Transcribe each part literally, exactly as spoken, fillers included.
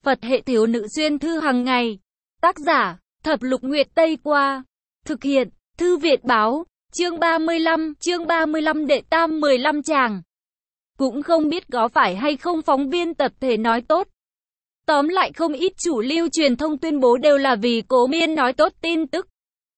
Phật hệ thiếu nữ xuyên thư hàng ngày. Tác giả, Thập Lục Nguyệt Tây Qua. Thực hiện, Thư Việt Báo. Chương ba mươi lăm, chương ba mươi lăm đệ tam mười lăm chàng. Cũng không biết có phải hay không phóng viên tập thể nói tốt. Tóm lại không ít chủ lưu truyền thông tuyên bố đều là vì Cố Miên nói tốt tin tức.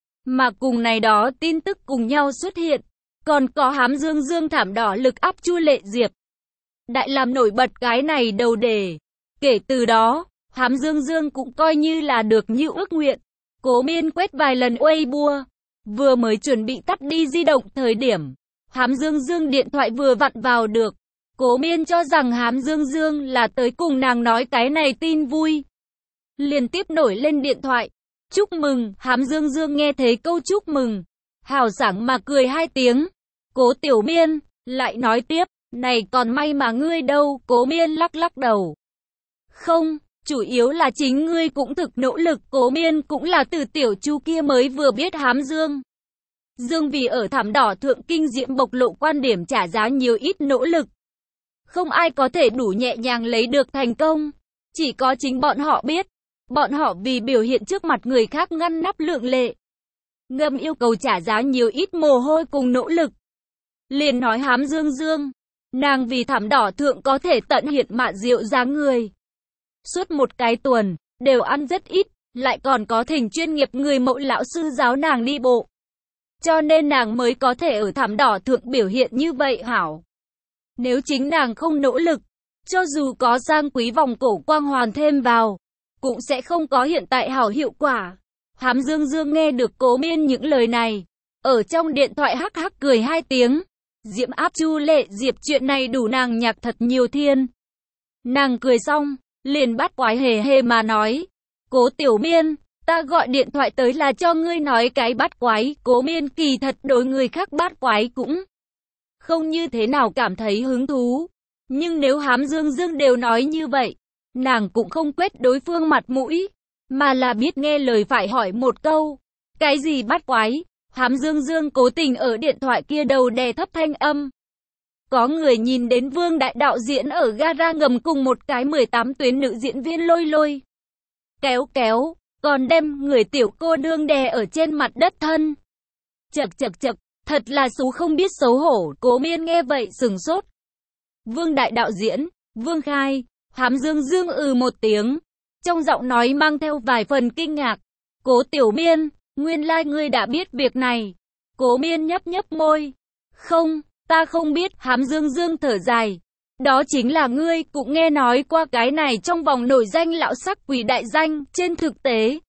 Mà cùng này đó tin tức cùng nhau xuất hiện. Còn có hám dương dương thảm đỏ lực áp Chu Lệ Diệp. Đại làm nổi bật cái này đầu đề. Kể từ đó, hám dương dương cũng coi như là được như ước nguyện. Cố Miên quét vài lần Weibo. Vừa mới chuẩn bị tắt đi di động thời điểm. Hám dương dương điện thoại vừa vặn vào được. Cố Miên cho rằng hám dương dương là tới cùng nàng nói cái này tin vui. Liên tiếp nổi lên điện thoại. Chúc mừng, hám dương dương nghe thấy câu chúc mừng. Hào sảng mà cười hai tiếng. Cố Tiểu Miên, lại nói tiếp, này còn may mà ngươi đâu, Cố Miên lắc lắc đầu. Không, chủ yếu là chính ngươi cũng thực nỗ lực, Cố Miên cũng là từ tiểu Chu kia mới vừa biết hám dương. Dương vì ở thảm đỏ thượng kinh diễm bộc lộ quan điểm trả giá nhiều ít nỗ lực. Không ai có thể đủ nhẹ nhàng lấy được thành công, chỉ có chính bọn họ biết. Bọn họ vì biểu hiện trước mặt người khác ngăn nắp lượng lệ. Ngầm yêu cầu trả giá nhiều ít mồ hôi cùng nỗ lực. Liền nói hám dương dương, nàng vì thảm đỏ thượng có thể tận hiện mạ diệu dáng người. Suốt một cái tuần, đều ăn rất ít, lại còn có thỉnh chuyên nghiệp người mẫu lão sư giáo nàng đi bộ. Cho nên nàng mới có thể ở thảm đỏ thượng biểu hiện như vậy hảo. Nếu chính nàng không nỗ lực, cho dù có sang quý vòng cổ quang hoàn thêm vào, cũng sẽ không có hiện tại hảo hiệu quả. Hám dương dương nghe được Cố Miên những lời này, ở trong điện thoại hắc hắc cười hai tiếng. Diễm áp Chu Lệ Diệp chuyện này đủ nàng nhạc thật nhiều thiên. Nàng cười xong, liền bắt quái hề hề mà nói. Cố Tiểu Miên, ta gọi điện thoại tới là cho ngươi nói cái bắt quái. Cố Miên kỳ thật đối người khác bắt quái cũng không như thế nào cảm thấy hứng thú. Nhưng nếu hám dương dương đều nói như vậy, nàng cũng không quét đối phương mặt mũi, mà là biết nghe lời phải hỏi một câu. Cái gì bắt quái? Hám dương dương cố tình ở điện thoại kia đầu đè thấp thanh âm. Có người nhìn đến Vương Đại đạo diễn ở gara ngầm cùng một cái mười tám tuyến nữ diễn viên lôi lôi. Kéo kéo, còn đem người tiểu cô nương đè ở trên mặt đất thân. Chậc chậc chậc, thật là xú không biết xấu hổ. Cố Miên nghe vậy sừng sốt. Vương Đại đạo diễn, Vương Khai. Hám dương dương ừ một tiếng, trong giọng nói mang theo vài phần kinh ngạc. Cố Tiểu Miên, nguyên lai like ngươi đã biết việc này. Cố Miên nhấp nhấp môi. Không, ta không biết. Hám dương dương thở dài. Đó chính là ngươi cũng nghe nói qua cái này trong vòng nổi danh lão sắc quỷ đại danh. Trên thực tế,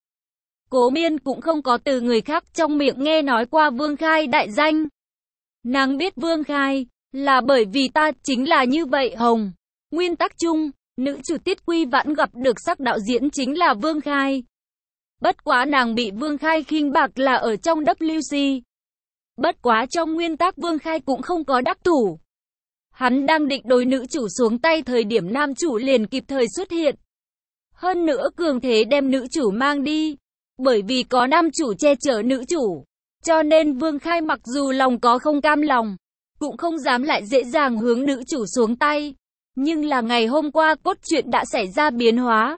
Cố Miên cũng không có từ người khác trong miệng nghe nói qua Vương Khai đại danh. Nàng biết Vương Khai là bởi vì ta chính là như vậy hồng. Nguyên tắc chung, nữ chủ Tiết Quy Vãn gặp được sắc đạo diễn chính là Vương Khai. Bất quá nàng bị Vương Khai khinh bạc là ở trong W C. Bất quá trong nguyên tắc Vương Khai cũng không có đắc thủ. Hắn đang định đối nữ chủ xuống tay thời điểm nam chủ liền kịp thời xuất hiện. Hơn nữa cường thế đem nữ chủ mang đi. Bởi vì có nam chủ che chở nữ chủ, cho nên Vương Khai mặc dù lòng có không cam lòng, cũng không dám lại dễ dàng hướng nữ chủ xuống tay. Nhưng là ngày hôm qua cốt truyện đã xảy ra biến hóa.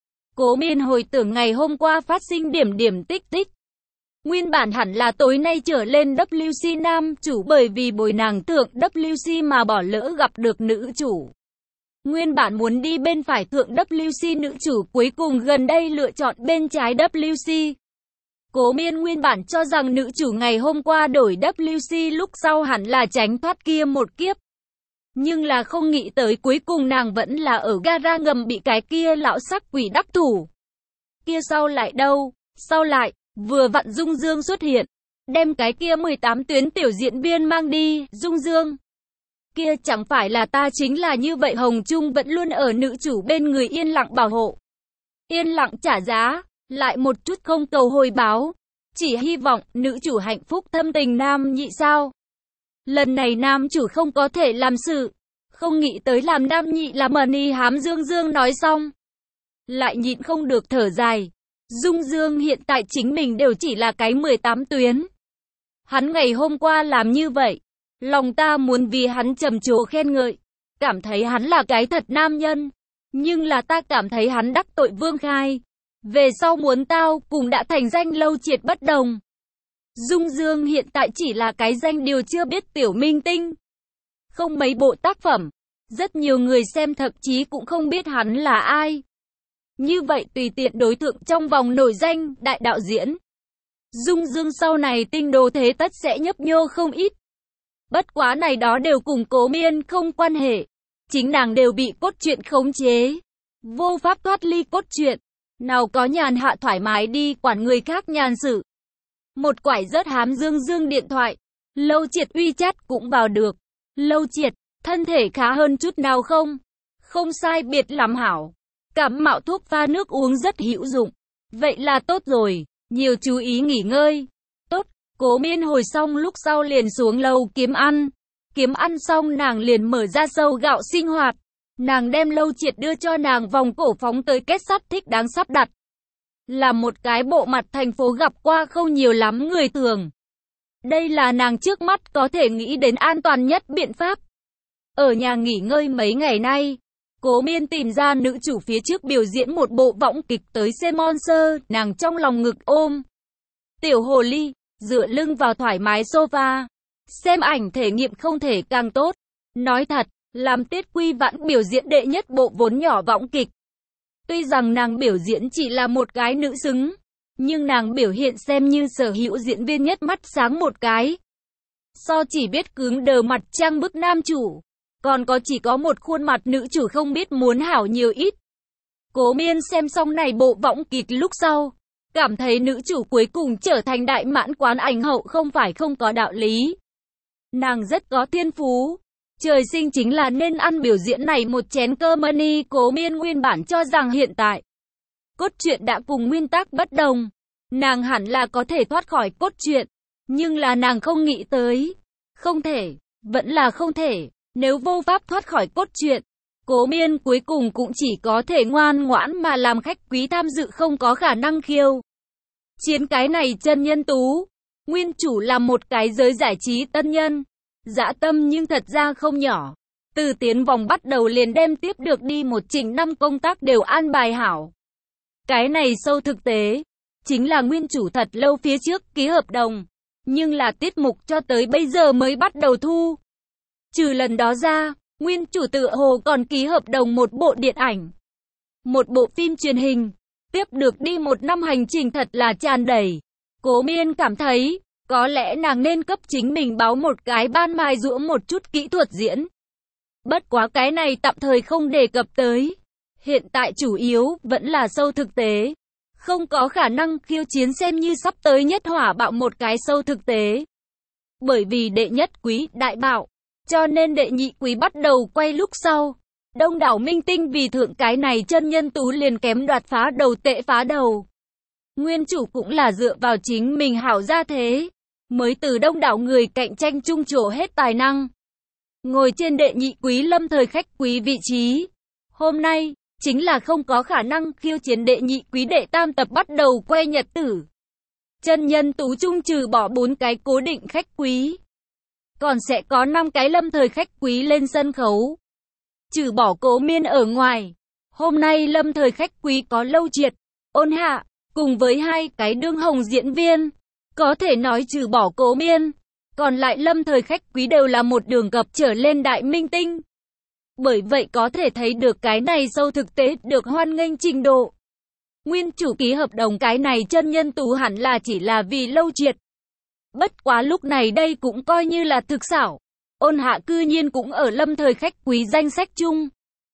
Cố Miên hồi tưởng ngày hôm qua phát sinh điểm điểm tích tích. Nguyên bản hẳn là tối nay trở lên W C nam chủ bởi vì bồi nàng thượng W C mà bỏ lỡ gặp được nữ chủ. Nguyên bản muốn đi bên phải thượng W C nữ chủ cuối cùng gần đây lựa chọn bên trái W C. Cố Miên nguyên bản cho rằng nữ chủ ngày hôm qua đổi W C lúc sau hẳn là tránh thoát kia một kiếp. Nhưng là không nghĩ tới cuối cùng nàng vẫn là ở gara ngầm bị cái kia lão sắc quỷ đắc thủ. Kia sau lại đâu? Sau lại, vừa vặn Dung Dương xuất hiện, đem cái kia mười tám tuyến tiểu diễn viên mang đi. Dung Dương, kia chẳng phải là ta chính là như vậy. Hồng Trung vẫn luôn ở nữ chủ bên người yên lặng bảo hộ, yên lặng trả giá, lại một chút không cầu hồi báo, chỉ hy vọng nữ chủ hạnh phúc thâm tình nam nhị sao. Lần này nam chủ không có thể làm sự, không nghĩ tới làm nam nhị là money. Hám dương dương nói xong, lại nhịn không được thở dài. Dung Dương hiện tại chính mình đều chỉ là cái mười tám tuyến. Hắn ngày hôm qua làm như vậy, lòng ta muốn vì hắn trầm trồ khen ngợi, cảm thấy hắn là cái thật nam nhân. Nhưng là ta cảm thấy hắn đắc tội Vương Khai. Về sau muốn tao cùng đã thành danh Lâu Triệt bất đồng. Dung Dương hiện tại chỉ là cái danh điều chưa biết tiểu minh tinh. Không mấy bộ tác phẩm. Rất nhiều người xem thậm chí cũng không biết hắn là ai. Như vậy tùy tiện đối tượng trong vòng nổi danh, đại đạo diễn. Dung Dương sau này tinh đồ thế tất sẽ nhấp nhô không ít. Bất quá này đó đều cùng Cố Miên không quan hệ. Chính nàng đều bị cốt truyện khống chế. Vô pháp thoát ly cốt truyện. Nào có nhàn hạ thoải mái đi quản người khác nhàn sự. Một quải rớt hám Dương Dương điện thoại. Lâu Triệt uy chat cũng vào được. Lâu Triệt, thân thể khá hơn chút nào không? Không sai biệt lắm hảo. Cảm mạo thuốc pha nước uống rất hữu dụng. Vậy là tốt rồi, nhiều chú ý nghỉ ngơi. Tốt, Cố Miên hồi xong lúc sau liền xuống lầu kiếm ăn. Kiếm ăn xong nàng liền mở ra sâu gạo sinh hoạt. Nàng đem Lâu Triệt đưa cho nàng vòng cổ phóng tới kết sắt thích đáng sắp đặt. Là một cái bộ mặt thành phố gặp qua không nhiều lắm người thường. Đây là nàng trước mắt có thể nghĩ đến an toàn nhất biện pháp. Ở nhà nghỉ ngơi mấy ngày nay, Cố Miên tìm ra nữ chủ phía trước biểu diễn một bộ võng kịch tới xem monster, nàng trong lòng ngực ôm tiểu hồ ly, dựa lưng vào thoải mái sofa, xem ảnh thể nghiệm không thể càng tốt. Nói thật, làm Tiết Quy Vãn biểu diễn đệ nhất bộ vốn nhỏ võng kịch. Tuy rằng nàng biểu diễn chỉ là một cái nữ xứng, nhưng nàng biểu hiện xem như sở hữu diễn viên nhất mắt sáng một cái. So chỉ biết cứng đờ mặt trang bức nam chủ, còn có chỉ có một khuôn mặt nữ chủ không biết muốn hảo nhiều ít. Cố Miên xem xong này bộ võng kịch lúc sau, cảm thấy nữ chủ cuối cùng trở thành đại mãn quán ảnh hậu không phải không có đạo lý. Nàng rất có thiên phú, trời sinh chính là nên ăn biểu diễn này một chén cơm money. Cố Miên nguyên bản cho rằng hiện tại cốt truyện đã cùng nguyên tắc bất đồng, nàng hẳn là có thể thoát khỏi cốt truyện, nhưng là nàng không nghĩ tới, không thể, vẫn là không thể. Nếu vô pháp thoát khỏi cốt truyện, Cố Miên cuối cùng cũng chỉ có thể ngoan ngoãn mà làm khách quý tham dự, không có khả năng khiêu chiến cái này chân nhân tú. Nguyên chủ là một cái giới giải trí tân nhân, dã tâm nhưng thật ra không nhỏ. Từ tiến vòng bắt đầu liền đem tiếp được đi một chỉnh năm công tác đều an bài hảo. Cái này sâu thực tế, chính là nguyên chủ thật lâu phía trước ký hợp đồng, nhưng là tiết mục cho tới bây giờ mới bắt đầu thu. Trừ lần đó ra, nguyên chủ tự hồ còn ký hợp đồng một bộ điện ảnh, một bộ phim truyền hình, tiếp được đi một năm hành trình thật là tràn đầy. Cố Miên cảm thấy, có lẽ nàng nên cấp chính mình báo một cái ban mài giũa một chút kỹ thuật diễn. Bất quá cái này tạm thời không đề cập tới. Hiện tại chủ yếu vẫn là sâu thực tế. Không có khả năng khiêu chiến xem như sắp tới nhất hỏa bạo một cái sâu thực tế. Bởi vì đệ nhất quý đại bạo, cho nên đệ nhị quý bắt đầu quay lúc sau. Đông đảo minh tinh vì thượng cái này chân nhân tú liền kém đoạt phá đầu tệ phá đầu. Nguyên chủ cũng là dựa vào chính mình hảo ra thế, mới từ đông đảo người cạnh tranh chung trổ hết tài năng. Ngồi trên đệ nhị quý lâm thời khách quý vị trí. Hôm nay, chính là không có khả năng khiêu chiến đệ nhị quý đệ tam tập bắt đầu quay nhật tử. Chân nhân tú chung trừ bỏ bốn cái cố định khách quý, còn sẽ có năm cái lâm thời khách quý lên sân khấu. Trừ bỏ Cố Miên ở ngoài, hôm nay lâm thời khách quý có Lâu Triệt, Ôn Hạ, cùng với hai cái đương hồng diễn viên. Có thể nói trừ bỏ Cố Miên, còn lại lâm thời khách quý đều là một đường gập trở lên đại minh tinh. Bởi vậy có thể thấy được cái này sâu thực tế được hoan nghênh trình độ. Nguyên chủ ký hợp đồng cái này chân nhân tú hẳn là chỉ là vì Lâu Triệt. Bất quá lúc này đây cũng coi như là thực xảo. Ôn Hạ cư nhiên cũng ở lâm thời khách quý danh sách chung.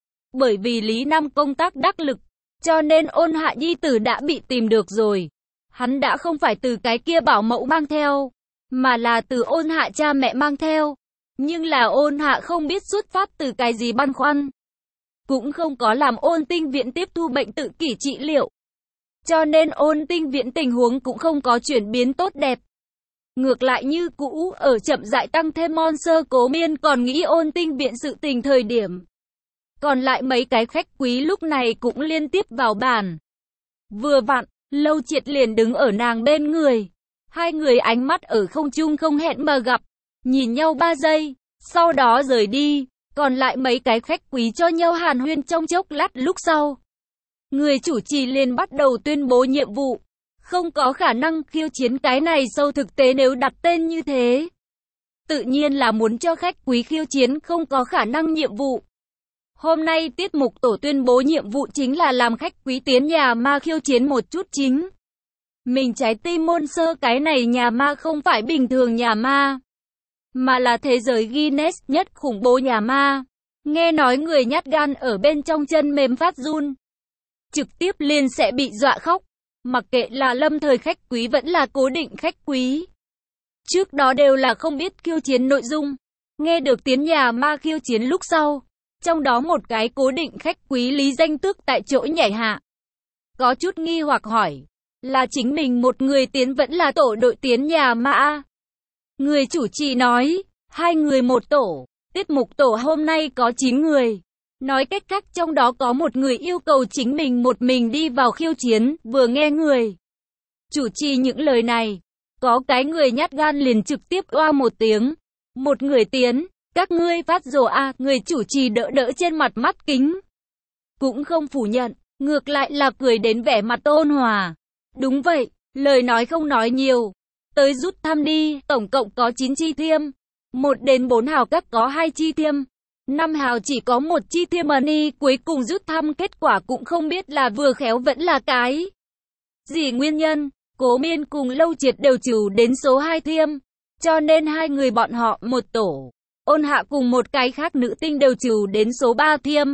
Bởi vì Lý Nam công tác đắc lực, cho nên Ôn Hạ nhi tử đã bị tìm được rồi. Hắn đã không phải từ cái kia bảo mẫu mang theo, mà là từ Ôn Hạ cha mẹ mang theo. Nhưng là Ôn Hạ không biết xuất phát từ cái gì băn khoăn, cũng không có làm Ôn Tinh Viễn tiếp thu bệnh tự kỷ trị liệu. Cho nên Ôn Tinh Viễn tình huống cũng không có chuyển biến tốt đẹp. Ngược lại như cũ, ở chậm rãi tăng thêm monster. Cố Miên còn nghĩ Ôn Tinh Viễn sự tình thời điểm. Còn lại mấy cái khách quý lúc này cũng liên tiếp vào bàn. Vừa vặn, Lâu Triệt liền đứng ở nàng bên người. Hai người ánh mắt ở không trung không hẹn mà gặp, nhìn nhau ba giây, sau đó rời đi. còn lại mấy cái khách quý cho nhau hàn huyên trong chốc lát lúc sau. Người chủ trì liền bắt đầu tuyên bố nhiệm vụ. Không có khả năng khiêu chiến cái này sâu thực tế nếu đặt tên như thế. Tự nhiên là muốn cho khách quý khiêu chiến không có khả năng nhiệm vụ. Hôm nay tiết mục tổ tuyên bố nhiệm vụ chính là làm khách quý tiến nhà ma khiêu chiến một chút chính. Mình trái tim môn sơ cái này nhà ma không phải bình thường nhà ma, mà là thế giới Guinness nhất khủng bố nhà ma. Nghe nói người nhát gan ở bên trong chân mềm phát run. Trực tiếp liền sẽ bị dọa khóc. Mặc kệ là lâm thời khách quý vẫn là cố định khách quý. Trước đó đều là không biết khiêu chiến nội dung. Nghe được tiến nhà ma khiêu chiến lúc sau. Trong đó một cái cố định khách quý Lý Danh Tước tại chỗ nhảy hạ. Có chút nghi hoặc hỏi. Là chính mình một người tiến vẫn là tổ đội tiến nhà ma? Người chủ trì nói. Hai người một tổ. Tiết mục tổ hôm nay có chín người. Nói cách khác trong đó có một người yêu cầu chính mình một mình đi vào khiêu chiến, vừa nghe người chủ trì những lời này, có cái người nhát gan liền trực tiếp oa một tiếng. Một người tiến, các ngươi phát rồ à, người chủ trì đỡ đỡ trên mặt mắt kính. Cũng không phủ nhận, ngược lại là cười đến vẻ mặt ôn hòa. Đúng vậy, lời nói không nói nhiều. Tới rút thăm đi, tổng cộng có chín chi thiêm. một đến bốn hào các có hai chi thiêm. năm hào chỉ có một chi thiêm money, cuối cùng rút thăm kết quả cũng không biết là vừa khéo vẫn là cái gì nguyên nhân. Cố Miên cùng Lâu Triệt đều trừ đến số hai thiêm, cho nên hai người bọn họ một tổ. Ôn Hạ cùng một cái khác nữ tinh đều trừ đến số ba thiêm,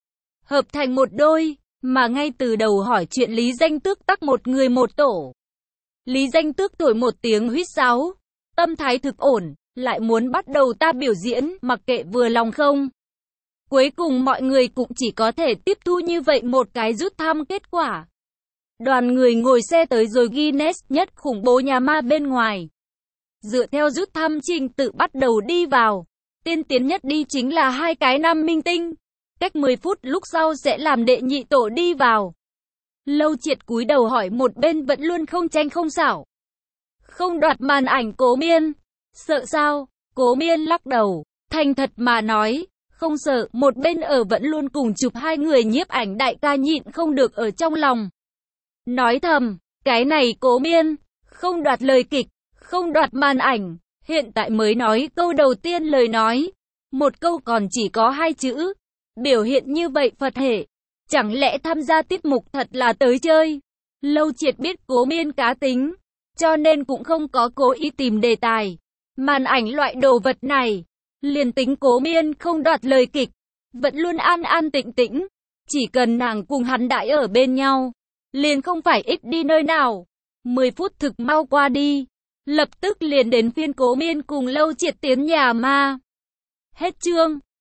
hợp thành một đôi, mà ngay từ đầu hỏi chuyện Lý Danh Tước tắc một người một tổ. Lý Danh Tước thổi một tiếng huýt sáo, tâm thái thực ổn. Lại muốn bắt đầu ta biểu diễn, mặc kệ vừa lòng không. Cuối cùng mọi người cũng chỉ có thể tiếp thu như vậy một cái rút thăm kết quả. Đoàn người ngồi xe tới rồi Guinness nhất khủng bố nhà ma bên ngoài. Dựa theo rút thăm trình tự bắt đầu đi vào. Tiên tiến nhất đi chính là hai cái nam minh tinh. Cách mười phút lúc sau sẽ làm đệ nhị tổ đi vào. Lâu Triệt cúi đầu hỏi một bên vẫn luôn không tranh không xảo, không đoạt màn ảnh Cố Miên. Sợ sao? Cố Miên lắc đầu, thành thật mà nói, không sợ. Một bên ở vẫn luôn cùng chụp hai người nhiếp ảnh đại ca nhịn không được ở trong lòng nói thầm, cái này Cố Miên, không đoạt lời kịch, không đoạt màn ảnh, hiện tại mới nói câu đầu tiên lời nói, một câu còn chỉ có hai chữ, biểu hiện như vậy Phật hệ, chẳng lẽ tham gia tiết mục thật là tới chơi? Lâu Triệt biết Cố Miên cá tính, cho nên cũng không có cố ý tìm đề tài. Màn ảnh loại đồ vật này, liền tính Cố Miên không đoạt lời kịch, vẫn luôn an an tĩnh tĩnh, chỉ cần nàng cùng hắn đãi ở bên nhau, liền không phải ít đi nơi nào. mười phút thực mau qua đi, lập tức liền đến phiên Cố Miên cùng Lâu Triệt tiến nhà ma. Hết chương.